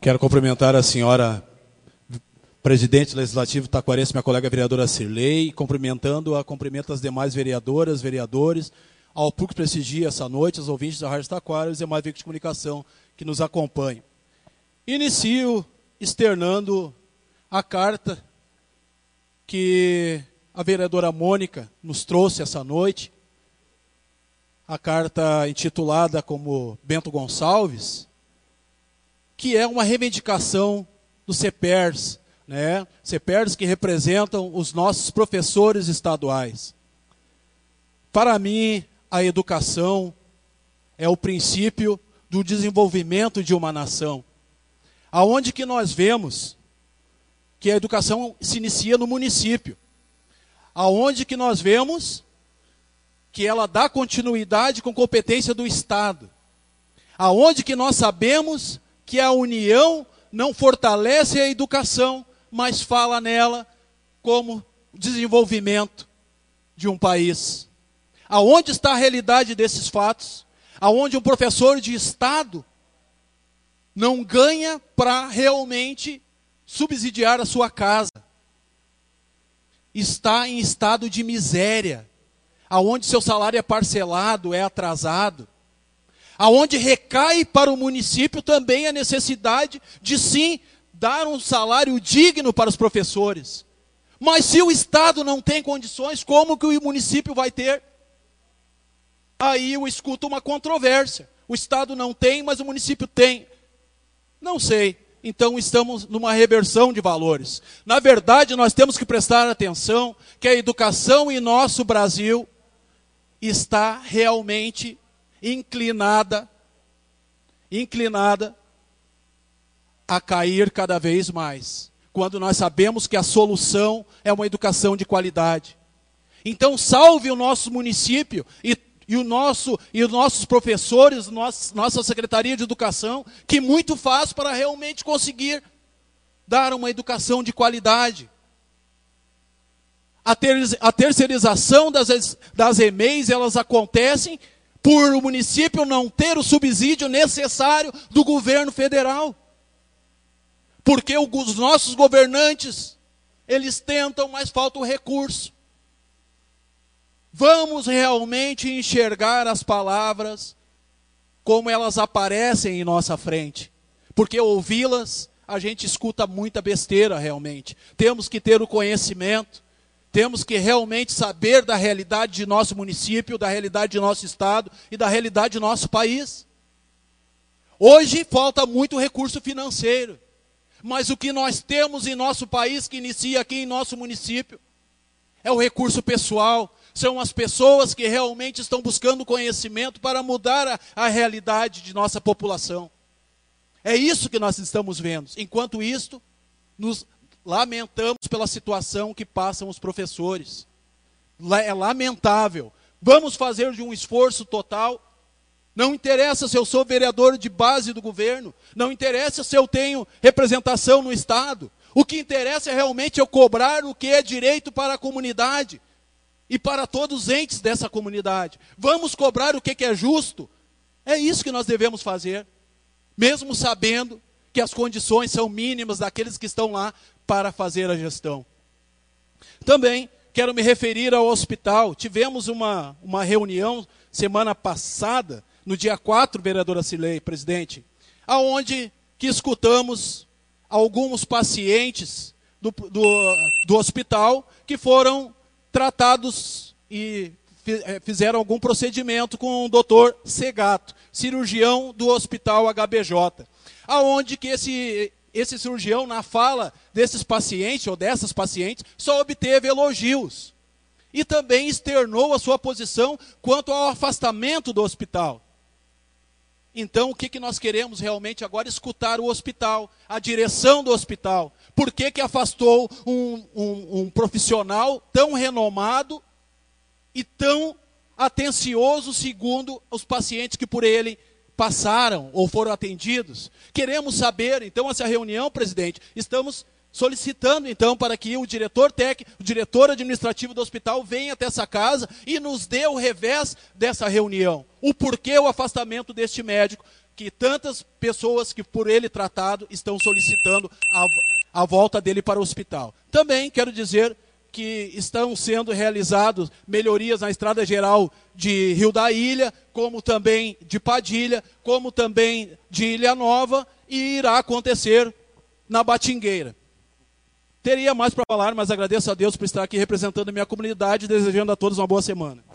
Quero cumprimentar a senhora presidente legislativo taquarense, minha colega vereadora Cirlei, cumprimento as demais vereadoras, vereadores, ao público que prestigia essa noite, aos ouvintes da Rádio Taquara e os demais veículos de comunicação que nos acompanham. Inicio externando a carta que a vereadora Mônica nos trouxe essa noite, a carta intitulada como Bento Gonçalves, que é uma reivindicação dos CEPERS, né? CEPERS que representam os nossos professores estaduais. Para mim, a educação é o princípio do desenvolvimento de uma nação. Aonde que nós vemos que a educação se inicia no município. Aonde que nós vemos que ela dá continuidade com competência do Estado. Aonde que nós sabemos que a União não fortalece a educação, mas fala nela como desenvolvimento de um país. Aonde está a realidade desses fatos? Aonde um professor de Estado não ganha para realmente subsidiar a sua casa. Está em estado de miséria. Aonde seu salário é parcelado, é atrasado. Aonde recai para o município também a necessidade de sim dar um salário digno para os professores. Mas se o Estado não tem condições, como que o município vai ter? Aí eu escuto uma controvérsia. O Estado não tem, mas o município tem. Não sei. Então estamos numa reversão de valores. Na verdade, nós temos que prestar atenção que a educação em nosso Brasil está realmente inclinada a cair cada vez mais, quando nós sabemos que a solução é uma educação de qualidade. Então salve o nosso município e os nossos professores, nossa Secretaria de Educação, que muito faz para realmente conseguir dar uma educação de qualidade. A terceirização das EMEIs, elas acontecem por o município não ter o subsídio necessário do governo federal. Porque os nossos governantes, eles tentam, mas falta o recurso. Vamos realmente enxergar as palavras como elas aparecem em nossa frente. Porque ouvi-las, a gente escuta muita besteira realmente. Temos que ter o conhecimento. Temos que realmente saber da realidade de nosso município, da realidade de nosso estado e da realidade de nosso país. Hoje falta muito recurso financeiro. Mas o que nós temos em nosso país, que inicia aqui em nosso município, é o recurso pessoal. São as pessoas que realmente estão buscando conhecimento para mudar a realidade de nossa população. É isso que nós estamos vendo. Enquanto isto, nos lamentamos pela situação que passam os professores. É lamentável. Vamos fazer de um esforço total. Não interessa se eu sou vereador de base do governo. Não interessa se eu tenho representação no Estado. O que interessa é realmente eu cobrar o que é direito para a comunidade. E para todos os entes dessa comunidade. Vamos cobrar o que é justo. É isso que nós devemos fazer. Mesmo sabendo que as condições são mínimas daqueles que estão lá para fazer a gestão. Também quero me referir ao hospital. Tivemos uma reunião semana passada, no dia 4, vereadora Cirlei, presidente, aonde que escutamos alguns pacientes do hospital que foram tratados e fizeram algum procedimento com o doutor Segato, cirurgião do hospital HBJ, aonde que esse cirurgião, na fala desses pacientes ou dessas pacientes, só obteve elogios. E também externou a sua posição quanto ao afastamento do hospital. Então, o que nós queremos realmente agora? Escutar o hospital, a direção do hospital. Por que afastou um profissional tão renomado e tão atencioso segundo os pacientes que por ele passaram ou foram atendidos? Queremos saber, então, essa reunião, presidente, estamos solicitando, então, para que o diretor técnico, o diretor administrativo do hospital venha até essa casa e nos dê o revés dessa reunião. O porquê o afastamento deste médico que tantas pessoas que por ele tratado estão solicitando a volta dele para o hospital. Também quero dizer que estão sendo realizadas melhorias na estrada geral de Rio da Ilha, como também de Padilha, como também de Ilha Nova, e irá acontecer na Batingueira. Teria mais para falar, mas agradeço a Deus por estar aqui representando a minha comunidade, desejando a todos uma boa semana.